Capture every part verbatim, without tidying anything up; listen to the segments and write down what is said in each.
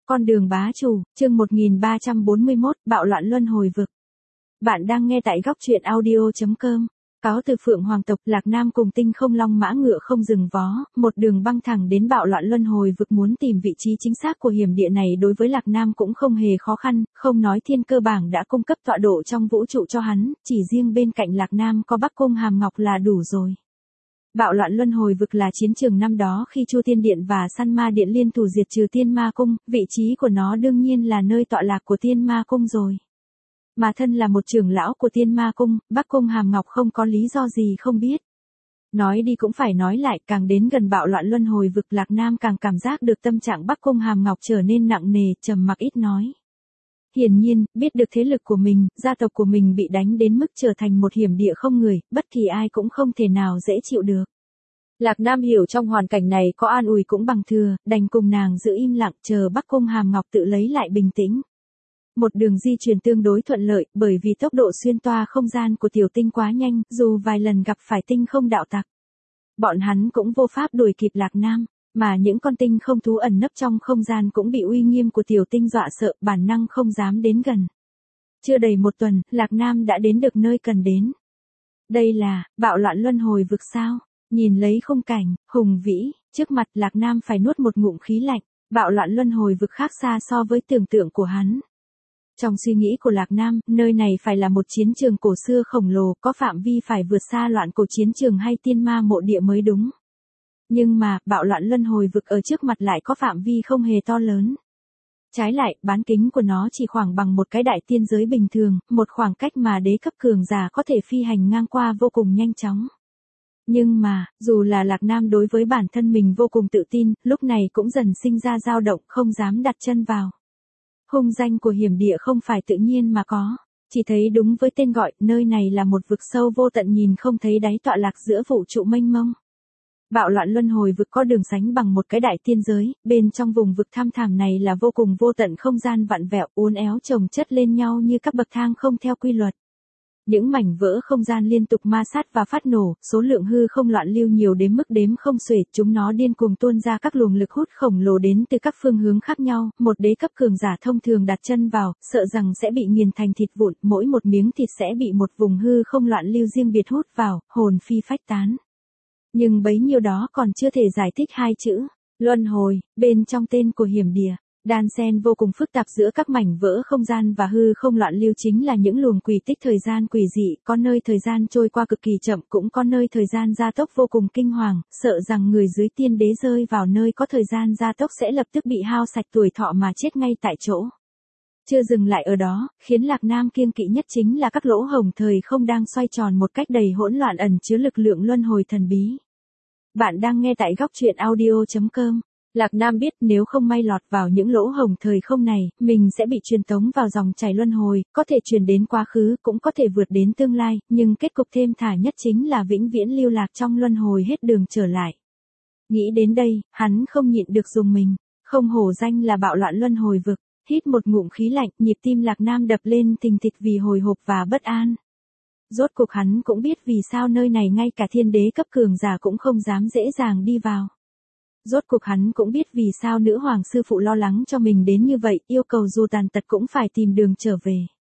Con đường bá chủ, chương một nghìn ba trăm bốn mươi mốt, bạo loạn luân hồi vực. Bạn đang nghe tại góc truyện audio chấm com. Cáo từ Phượng Hoàng tộc, Lạc Nam cùng Tinh Không Long mã ngựa không dừng vó, một đường băng thẳng đến bạo loạn luân hồi vực. Muốn tìm vị trí chính xác của hiểm địa này đối với Lạc Nam cũng không hề khó khăn, không nói thiên cơ bảng đã cung cấp tọa độ trong vũ trụ cho hắn, chỉ riêng bên cạnh Lạc Nam có Bắc Cung Hàm Ngọc là đủ rồi. Bạo loạn luân hồi vực là chiến trường năm đó khi Chu Tiên Điện và Săn Ma Điện liên thủ diệt trừ Tiên Ma Cung, vị trí của nó đương nhiên là nơi tọa lạc của Tiên Ma Cung rồi. Mà thân là một trưởng lão của Tiên Ma Cung, Bắc Cung Hàm Ngọc không có lý do gì không biết. Nói đi cũng phải nói lại, càng đến gần bạo loạn luân hồi vực, Lạc Nam càng cảm giác được tâm trạng Bắc Cung Hàm Ngọc trở nên nặng nề, trầm mặc ít nói. Hiển nhiên, biết được thế lực của mình, gia tộc của mình bị đánh đến mức trở thành một hiểm địa không người, bất kỳ ai cũng không thể nào dễ chịu được. Lạc Nam hiểu trong hoàn cảnh này có an ủi cũng bằng thừa, đành cùng nàng giữ im lặng chờ Bắc Cung Hàm Ngọc tự lấy lại bình tĩnh. Một đường di chuyển tương đối thuận lợi, bởi vì tốc độ xuyên toa không gian của tiểu tinh quá nhanh, dù vài lần gặp phải tinh không đạo tặc. Bọn hắn cũng vô pháp đuổi kịp Lạc Nam. Mà những con tinh không thú ẩn nấp trong không gian cũng bị uy nghiêm của tiểu tinh dọa sợ, bản năng không dám đến gần. Chưa đầy một tuần, Lạc Nam đã đến được nơi cần đến. Đây là, bạo loạn luân hồi vực sao? Nhìn lấy khung cảnh, hùng vĩ, trước mặt Lạc Nam phải nuốt một ngụm khí lạnh, bạo loạn luân hồi vực khác xa so với tưởng tượng của hắn. Trong suy nghĩ của Lạc Nam, nơi này phải là một chiến trường cổ xưa khổng lồ, có phạm vi phải vượt xa loạn cổ chiến trường hay tiên ma mộ địa mới đúng. Nhưng mà, bạo loạn luân hồi vực ở trước mặt lại có phạm vi không hề to lớn. Trái lại, bán kính của nó chỉ khoảng bằng một cái đại tiên giới bình thường, một khoảng cách mà đế cấp cường giả có thể phi hành ngang qua vô cùng nhanh chóng. Nhưng mà, dù là Lạc Nam đối với bản thân mình vô cùng tự tin, lúc này cũng dần sinh ra dao động, không dám đặt chân vào. Hung danh của hiểm địa không phải tự nhiên mà có, chỉ thấy đúng với tên gọi, nơi này là một vực sâu vô tận nhìn không thấy đáy tọa lạc giữa vũ trụ mênh mông. Bạo loạn luân hồi vực có đường sánh bằng một cái đại tiên giới, bên trong vùng vực thăm thẳm này là vô cùng vô tận không gian vặn vẹo, uốn éo chồng chất lên nhau như các bậc thang không theo quy luật. Những mảnh vỡ không gian liên tục ma sát và phát nổ, số lượng hư không loạn lưu nhiều đến mức đếm không xuể, chúng nó điên cuồng tuôn ra các luồng lực hút khổng lồ đến từ các phương hướng khác nhau, một đế cấp cường giả thông thường đặt chân vào, sợ rằng sẽ bị nghiền thành thịt vụn, mỗi một miếng thịt sẽ bị một vùng hư không loạn lưu riêng biệt hút vào, hồn phi phách tán. Nhưng bấy nhiêu đó còn chưa thể giải thích hai chữ, luân hồi, bên trong tên của hiểm địa. Đan xen vô cùng phức tạp giữa các mảnh vỡ không gian và hư không loạn lưu chính là những luồng quỷ tích thời gian quỷ dị, có nơi thời gian trôi qua cực kỳ chậm, cũng có nơi thời gian gia tốc vô cùng kinh hoàng, sợ rằng người dưới tiên đế rơi vào nơi có thời gian gia tốc sẽ lập tức bị hao sạch tuổi thọ mà chết ngay tại chỗ. Chưa dừng lại ở đó, khiến Lạc Nam kiêng kỵ nhất chính là các lỗ hổng thời không đang xoay tròn một cách đầy hỗn loạn ẩn chứa lực lượng luân hồi thần bí. Bạn đang nghe tại góc truyện audio chấm com. Lạc Nam biết nếu không may lọt vào những lỗ hổng thời không này, mình sẽ bị truyền tống vào dòng chảy luân hồi, có thể truyền đến quá khứ, cũng có thể vượt đến tương lai, nhưng kết cục thêm thả nhất chính là vĩnh viễn lưu lạc trong luân hồi hết đường trở lại. Nghĩ đến đây, hắn không nhịn được dùng mình, không hổ danh là bạo loạn luân hồi vực, hít một ngụm khí lạnh, nhịp tim Lạc Nam đập lên thình thịch vì hồi hộp và bất an. Rốt cuộc hắn cũng biết vì sao nơi này ngay cả thiên đế cấp cường giả cũng không dám dễ dàng đi vào. Rốt cuộc hắn cũng biết vì sao nữ hoàng sư phụ lo lắng cho mình đến như vậy, yêu cầu dù tàn tật cũng phải tìm đường trở về.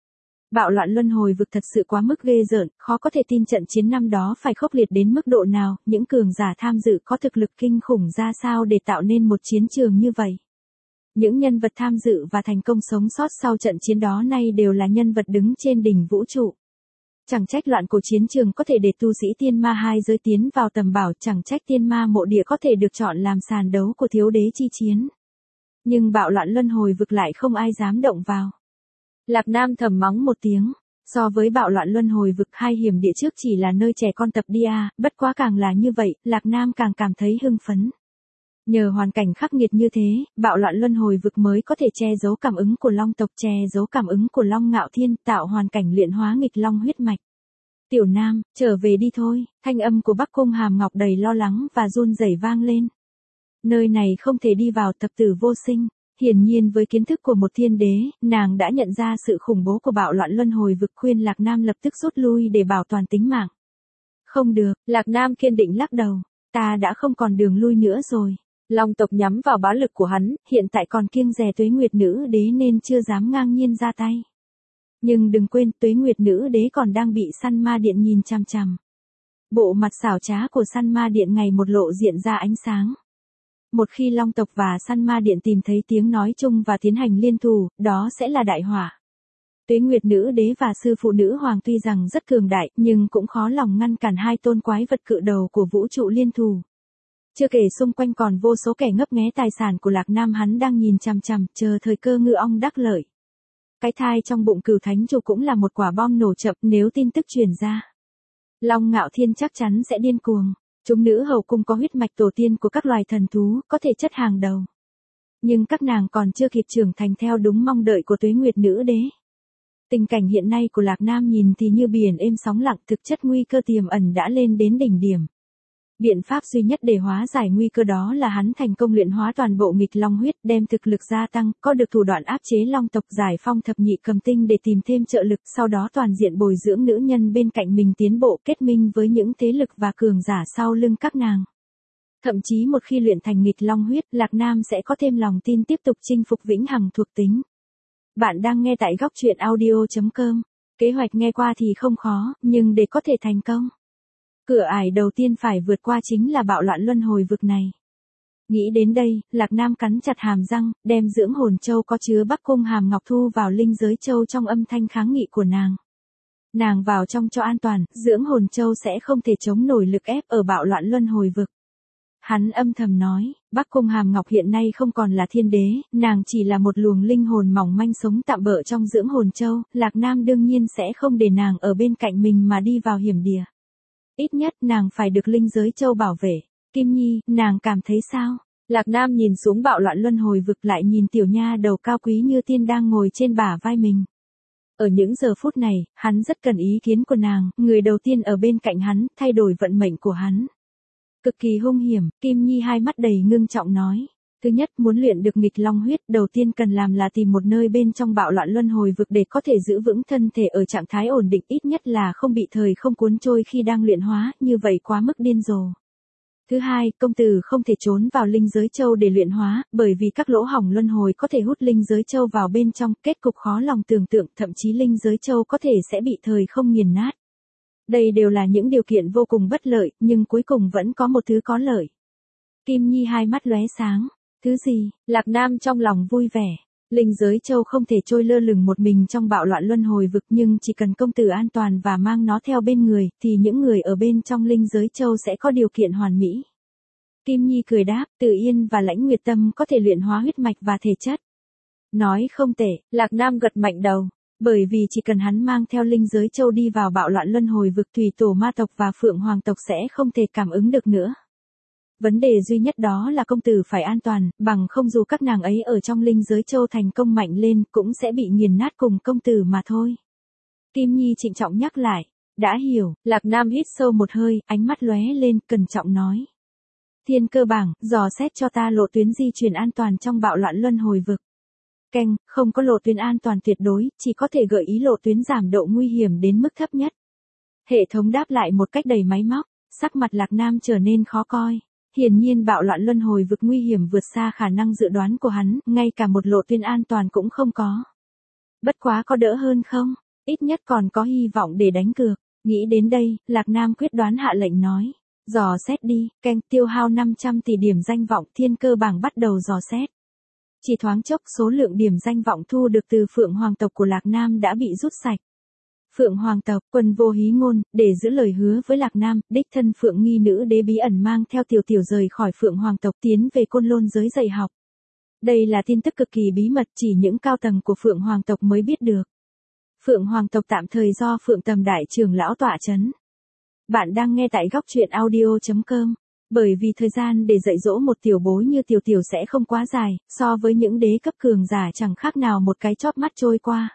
Bạo loạn luân hồi vực thật sự quá mức ghê rợn, khó có thể tin trận chiến năm đó phải khốc liệt đến mức độ nào, những cường giả tham dự có thực lực kinh khủng ra sao để tạo nên một chiến trường như vậy. Những nhân vật tham dự và thành công sống sót sau trận chiến đó nay đều là nhân vật đứng trên đỉnh vũ trụ. Chẳng trách loạn cổ chiến trường có thể để tu sĩ tiên ma hai giới tiến vào tầm bảo, chẳng trách tiên ma mộ địa có thể được chọn làm sàn đấu của thiếu đế chi chiến. Nhưng bạo loạn luân hồi vực lại không ai dám động vào. Lạc Nam thầm mắng một tiếng, so với bạo loạn luân hồi vực hai hiểm địa trước chỉ là nơi trẻ con tập đi à, bất quá càng là như vậy, Lạc Nam càng cảm thấy hưng phấn. Nhờ hoàn cảnh khắc nghiệt như thế, bạo loạn luân hồi vực mới có thể che giấu cảm ứng của long tộc, che giấu cảm ứng của long ngạo thiên, tạo hoàn cảnh luyện hóa nghịch long huyết mạch. Tiểu Nam, trở về đi thôi, thanh âm của Bắc Cung Hàm Ngọc đầy lo lắng và run rẩy vang lên. Nơi này không thể đi vào, thập tử vô sinh. Hiển nhiên với kiến thức của một thiên đế, nàng đã nhận ra sự khủng bố của bạo loạn luân hồi vực, khuyên Lạc Nam lập tức rút lui để bảo toàn tính mạng. Không được, Lạc Nam kiên định lắc đầu, ta đã không còn đường lui nữa rồi. Long tộc nhắm vào bá lực của hắn, hiện tại còn kiêng dè Tuế Nguyệt Nữ Đế nên chưa dám ngang nhiên ra tay. Nhưng đừng quên, Tuế Nguyệt Nữ Đế còn đang bị Săn Ma Điện nhìn chằm chằm. Bộ mặt xảo trá của Săn Ma Điện ngày một lộ diện ra ánh sáng. Một khi Long tộc và Săn Ma Điện tìm thấy tiếng nói chung và tiến hành liên thủ, đó sẽ là đại họa. Tuế Nguyệt Nữ Đế và sư phụ nữ hoàng tuy rằng rất cường đại, nhưng cũng khó lòng ngăn cản hai tôn quái vật cự đầu của vũ trụ liên thủ. Chưa kể xung quanh còn vô số kẻ ngấp nghé tài sản của Lạc Nam hắn đang nhìn chằm chằm, chờ thời cơ ngư ong đắc lợi. Cái thai trong bụng Cửu Thánh Chủ cũng là một quả bom nổ chậm nếu tin tức truyền ra. Long Ngạo Thiên chắc chắn sẽ điên cuồng. Chúng nữ hầu cung có huyết mạch tổ tiên của các loài thần thú, có thể chất hàng đầu. Nhưng các nàng còn chưa kịp trưởng thành theo đúng mong đợi của Tuế Nguyệt Nữ Đế. Tình cảnh hiện nay của Lạc Nam nhìn thì như biển êm sóng lặng, thực chất nguy cơ tiềm ẩn đã lên đến đỉnh điểm. Biện pháp duy nhất để hóa giải nguy cơ đó là hắn thành công luyện hóa toàn bộ nghịch long huyết, đem thực lực gia tăng, có được thủ đoạn áp chế long tộc, giải phong thập nhị cầm tinh để tìm thêm trợ lực, sau đó toàn diện bồi dưỡng nữ nhân bên cạnh mình tiến bộ, kết minh với những thế lực và cường giả sau lưng các nàng. Thậm chí một khi luyện thành nghịch long huyết, Lạc Nam sẽ có thêm lòng tin tiếp tục chinh phục vĩnh hằng thuộc tính. Bạn đang nghe tại góc truyện audio chấm com. Kế hoạch nghe qua thì không khó, nhưng để có thể thành công, cửa ải đầu tiên phải vượt qua chính là bạo loạn luân hồi vực này. Nghĩ đến đây, Lạc Nam cắn chặt hàm răng, đem dưỡng hồn châu có chứa Bắc Cung Hàm Ngọc thu vào linh giới châu trong âm thanh kháng nghị của nàng. Nàng vào trong cho an toàn, dưỡng hồn châu sẽ không thể chống nổi lực ép ở bạo loạn luân hồi vực. Hắn âm thầm nói, Bắc Cung Hàm Ngọc hiện nay không còn là thiên đế, nàng chỉ là một luồng linh hồn mỏng manh sống tạm bợ trong dưỡng hồn châu, Lạc Nam đương nhiên sẽ không để nàng ở bên cạnh mình mà đi vào hiểm địa. Ít nhất nàng phải được linh giới châu bảo vệ. Kim Nhi, nàng cảm thấy sao? Lạc Nam nhìn xuống bạo loạn luân hồi vực, lại nhìn tiểu nha đầu cao quý như tiên đang ngồi trên bả vai mình. Ở những giờ phút này, hắn rất cần ý kiến của nàng, người đầu tiên ở bên cạnh hắn, thay đổi vận mệnh của hắn. Cực kỳ hung hiểm, Kim Nhi hai mắt đầy ngưng trọng nói. Thứ nhất, muốn luyện được nghịch long huyết, đầu tiên cần làm là tìm một nơi bên trong bạo loạn luân hồi vực để có thể giữ vững thân thể ở trạng thái ổn định, ít nhất là không bị thời không cuốn trôi khi đang luyện hóa, như vậy quá mức điên rồ. Thứ hai, công tử không thể trốn vào linh giới châu để luyện hóa, bởi vì các lỗ hổng luân hồi có thể hút linh giới châu vào bên trong, kết cục khó lòng tưởng tượng, thậm chí linh giới châu có thể sẽ bị thời không nghiền nát. Đây đều là những điều kiện vô cùng bất lợi, nhưng cuối cùng vẫn có một thứ có lợi. Kim Nhi hai mắt lóe sáng. Thứ gì? Lạc Nam trong lòng vui vẻ. Linh giới châu không thể trôi lơ lửng một mình trong bạo loạn luân hồi vực, nhưng chỉ cần công tử an toàn và mang nó theo bên người, thì những người ở bên trong linh giới châu sẽ có điều kiện hoàn mỹ. Kim Nhi cười đáp, Từ Yên và Lãnh Nguyệt Tâm có thể luyện hóa huyết mạch và thể chất. Nói không tệ, Lạc Nam gật mạnh đầu. Bởi vì chỉ cần hắn mang theo linh giới châu đi vào bạo loạn luân hồi vực, thủy tổ ma tộc và phượng hoàng tộc sẽ không thể cảm ứng được nữa. Vấn đề duy nhất đó là công tử phải an toàn, bằng không dù các nàng ấy ở trong linh giới châu thành công mạnh lên cũng sẽ bị nghiền nát cùng công tử mà thôi. Kim Nhi trịnh trọng nhắc lại. Đã hiểu, Lạc Nam hít sâu một hơi, ánh mắt lóe lên, cẩn trọng nói. Thiên cơ bảng, dò xét cho ta lộ tuyến di chuyển an toàn trong bạo loạn luân hồi vực. Canh, không có lộ tuyến an toàn tuyệt đối, chỉ có thể gợi ý lộ tuyến giảm độ nguy hiểm đến mức thấp nhất. Hệ thống đáp lại một cách đầy máy móc, sắc mặt Lạc Nam trở nên khó coi. Hiển nhiên bạo loạn luân hồi vực nguy hiểm vượt xa khả năng dự đoán của hắn, ngay cả một lộ tuyến an toàn cũng không có. Bất quá có đỡ hơn không? Ít nhất còn có hy vọng để đánh cược. Nghĩ đến đây, Lạc Nam quyết đoán hạ lệnh nói. Dò xét đi, canh tiêu hao năm trăm tỷ điểm danh vọng, thiên cơ bảng bắt đầu dò xét. Chỉ thoáng chốc số lượng điểm danh vọng thu được từ Phượng Hoàng tộc của Lạc Nam đã bị rút sạch. Phượng Hoàng tộc, Quân Vô Hí Ngôn, để giữ lời hứa với Lạc Nam, đích thân Phượng Nghi Nữ Đế bí ẩn mang theo Tiểu Tiểu rời khỏi Phượng Hoàng tộc tiến về Côn Lôn giới dạy học. Đây là tin tức cực kỳ bí mật, chỉ những cao tầng của Phượng Hoàng tộc mới biết được. Phượng Hoàng tộc tạm thời do Phượng Tầm Đại trưởng lão tọa chấn. Bạn đang nghe tại góc truyện audio chấm com. Bởi vì thời gian để dạy dỗ một tiểu bối như Tiểu Tiểu sẽ không quá dài, so với những đế cấp cường giả chẳng khác nào một cái chóp mắt trôi qua.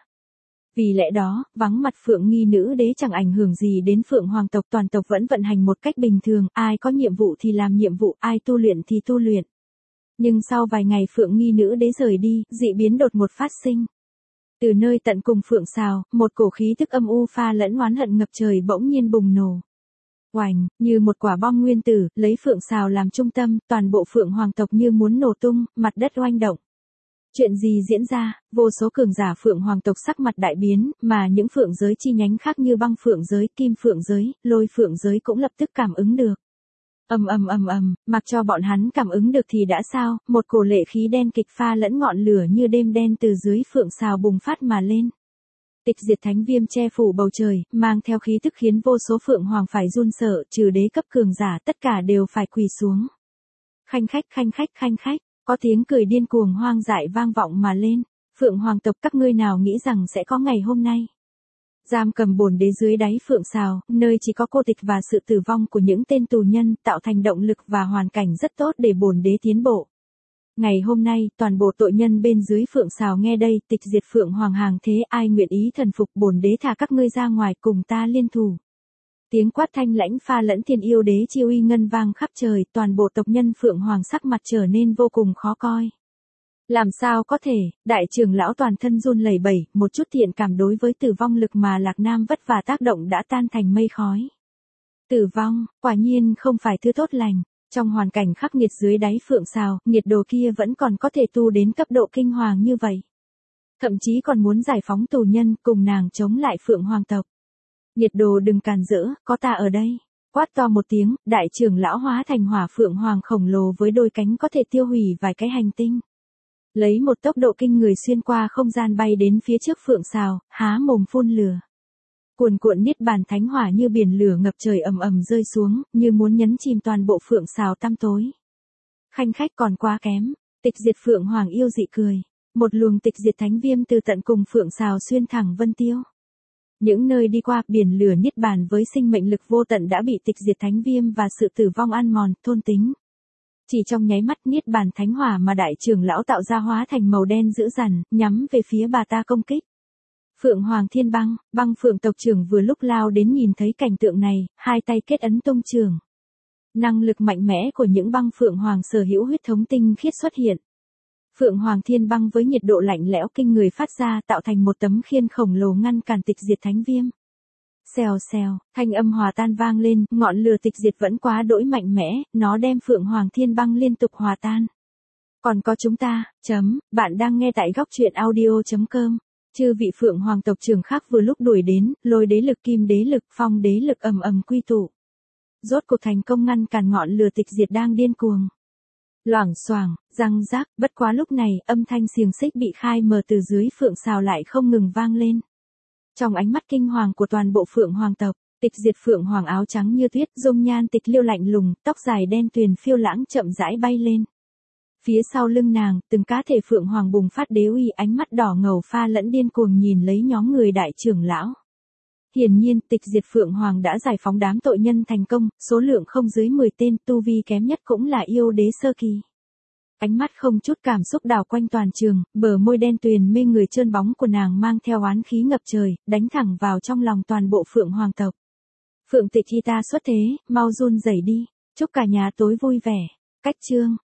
Vì lẽ đó, vắng mặt Phượng Nghi Nữ Đế chẳng ảnh hưởng gì đến Phượng Hoàng tộc, toàn tộc vẫn vận hành một cách bình thường, ai có nhiệm vụ thì làm nhiệm vụ, ai tu luyện thì tu luyện. Nhưng sau vài ngày Phượng Nghi Nữ Đế rời đi, dị biến đột ngột phát sinh. Từ nơi tận cùng Phượng Sào, một cổ khí tức âm u pha lẫn oán hận ngập trời bỗng nhiên bùng nổ. Oành, như một quả bom nguyên tử, lấy Phượng Sào làm trung tâm, toàn bộ Phượng Hoàng tộc như muốn nổ tung, mặt đất oanh động. Chuyện gì diễn ra, vô số cường giả Phượng Hoàng tộc sắc mặt đại biến, mà những Phượng giới chi nhánh khác như Băng Phượng giới, Kim Phượng giới, Lôi Phượng giới cũng lập tức cảm ứng được. Ầm ầm ầm ầm, mặc cho bọn hắn cảm ứng được thì đã sao, một cổ lệ khí đen kịch pha lẫn ngọn lửa như đêm đen từ dưới Phượng Sào bùng phát mà lên. Tịch diệt thánh viêm che phủ bầu trời, mang theo khí tức khiến vô số Phượng Hoàng phải run sợ, trừ đế cấp cường giả tất cả đều phải quỳ xuống. Khanh khách khanh khách khanh khách, có tiếng cười điên cuồng hoang dại vang vọng mà lên. Phượng Hoàng tộc các ngươi nào nghĩ rằng sẽ có ngày hôm nay. Giam cầm bổn đế dưới đáy Phượng Sào, nơi chỉ có cô tịch và sự tử vong của những tên tù nhân, tạo thành động lực và hoàn cảnh rất tốt để bổn đế tiến bộ. Ngày hôm nay, toàn bộ tội nhân bên dưới Phượng Sào nghe đây, tịch diệt Phượng Hoàng hàng thế, ai nguyện ý thần phục bổn đế thả các ngươi ra ngoài cùng ta liên thủ. Tiếng quát thanh lãnh pha lẫn thiên yêu đế chi uy ngân vang khắp trời, toàn bộ tộc nhân Phượng Hoàng sắc mặt trở nên vô cùng khó coi. Làm sao có thể, đại trưởng lão toàn thân run lẩy bẩy, một chút thiện cảm đối với tử vong lực mà Lạc Nam vất vả tác động đã tan thành mây khói. Tử vong, quả nhiên không phải thứ tốt lành. Trong hoàn cảnh khắc nghiệt dưới đáy Phượng Sào, nghiệt đồ kia vẫn còn có thể tu đến cấp độ kinh hoàng như vậy. Thậm chí còn muốn giải phóng tù nhân cùng nàng chống lại Phượng Hoàng tộc. Nghiệt đồ đừng càn rỡ, có ta ở đây. Quát to một tiếng, đại trưởng lão hóa thành hỏa Phượng Hoàng khổng lồ với đôi cánh có thể tiêu hủy vài cái hành tinh. Lấy một tốc độ kinh người xuyên qua không gian bay đến phía trước Phượng Sào, há mồm phun lửa. Cuồn cuộn niết bàn thánh hỏa như biển lửa ngập trời ầm ầm rơi xuống, như muốn nhấn chìm toàn bộ Phượng Sào tăm tối. Khanh khách còn quá kém, tịch diệt Phượng Hoàng yêu dị cười. Một luồng tịch diệt thánh viêm từ tận cùng Phượng Sào xuyên thẳng vân tiêu. Những nơi đi qua biển lửa niết bàn với sinh mệnh lực vô tận đã bị tịch diệt thánh viêm và sự tử vong ăn mòn, thôn tính. Chỉ trong nháy mắt niết bàn thánh hỏa mà đại trưởng lão tạo ra hóa thành màu đen dữ dằn, nhắm về phía bà ta công kích. Phượng Hoàng Thiên Băng, Băng Phượng tộc trưởng vừa lúc lao đến nhìn thấy cảnh tượng này, hai tay kết ấn tung trường. Năng lực mạnh mẽ của những băng Phượng Hoàng sở hữu huyết thống tinh khiết xuất hiện. Phượng Hoàng Thiên Băng với nhiệt độ lạnh lẽo kinh người phát ra tạo thành một tấm khiên khổng lồ ngăn cản tịch diệt thánh viêm. Xèo xèo, thanh âm hòa tan vang lên, ngọn lửa tịch diệt vẫn quá đỗi mạnh mẽ, nó đem Phượng Hoàng Thiên Băng liên tục hòa tan. Còn có chúng ta, chấm, bạn đang nghe tại góc truyện audio chấm com. Chư vị Phượng Hoàng tộc trưởng khác vừa lúc đuổi đến, Lôi đế lực, Kim đế lực, Phong đế lực ầm ầm quy tụ. Rốt cuộc thành công ngăn cản ngọn lửa tịch diệt đang điên cuồng. Loảng xoảng, răng rác, bất quá lúc này, âm thanh xiềng xích bị khai mở từ dưới Phượng Sào lại không ngừng vang lên. Trong ánh mắt kinh hoàng của toàn bộ Phượng Hoàng tộc, tịch diệt Phượng Hoàng áo trắng như tuyết, dung nhan tịch liêu lạnh lùng, tóc dài đen tuyền phiêu lãng chậm rãi bay lên. Phía sau lưng nàng, từng cá thể Phượng Hoàng bùng phát đế uy, ánh mắt đỏ ngầu pha lẫn điên cuồng nhìn lấy nhóm người đại trưởng lão. Hiển nhiên, tịch diệt Phượng Hoàng đã giải phóng đám tội nhân thành công, số lượng không dưới mười tên, tu vi kém nhất cũng là yêu đế sơ kỳ. Ánh mắt không chút cảm xúc đảo quanh toàn trường, bờ môi đen tuyền mê người trơn bóng của nàng mang theo oán khí ngập trời, đánh thẳng vào trong lòng toàn bộ Phượng Hoàng tộc. Phượng tịch khi ta xuất thế, mau run rẩy đi, chúc cả nhà tối vui vẻ. Cách chương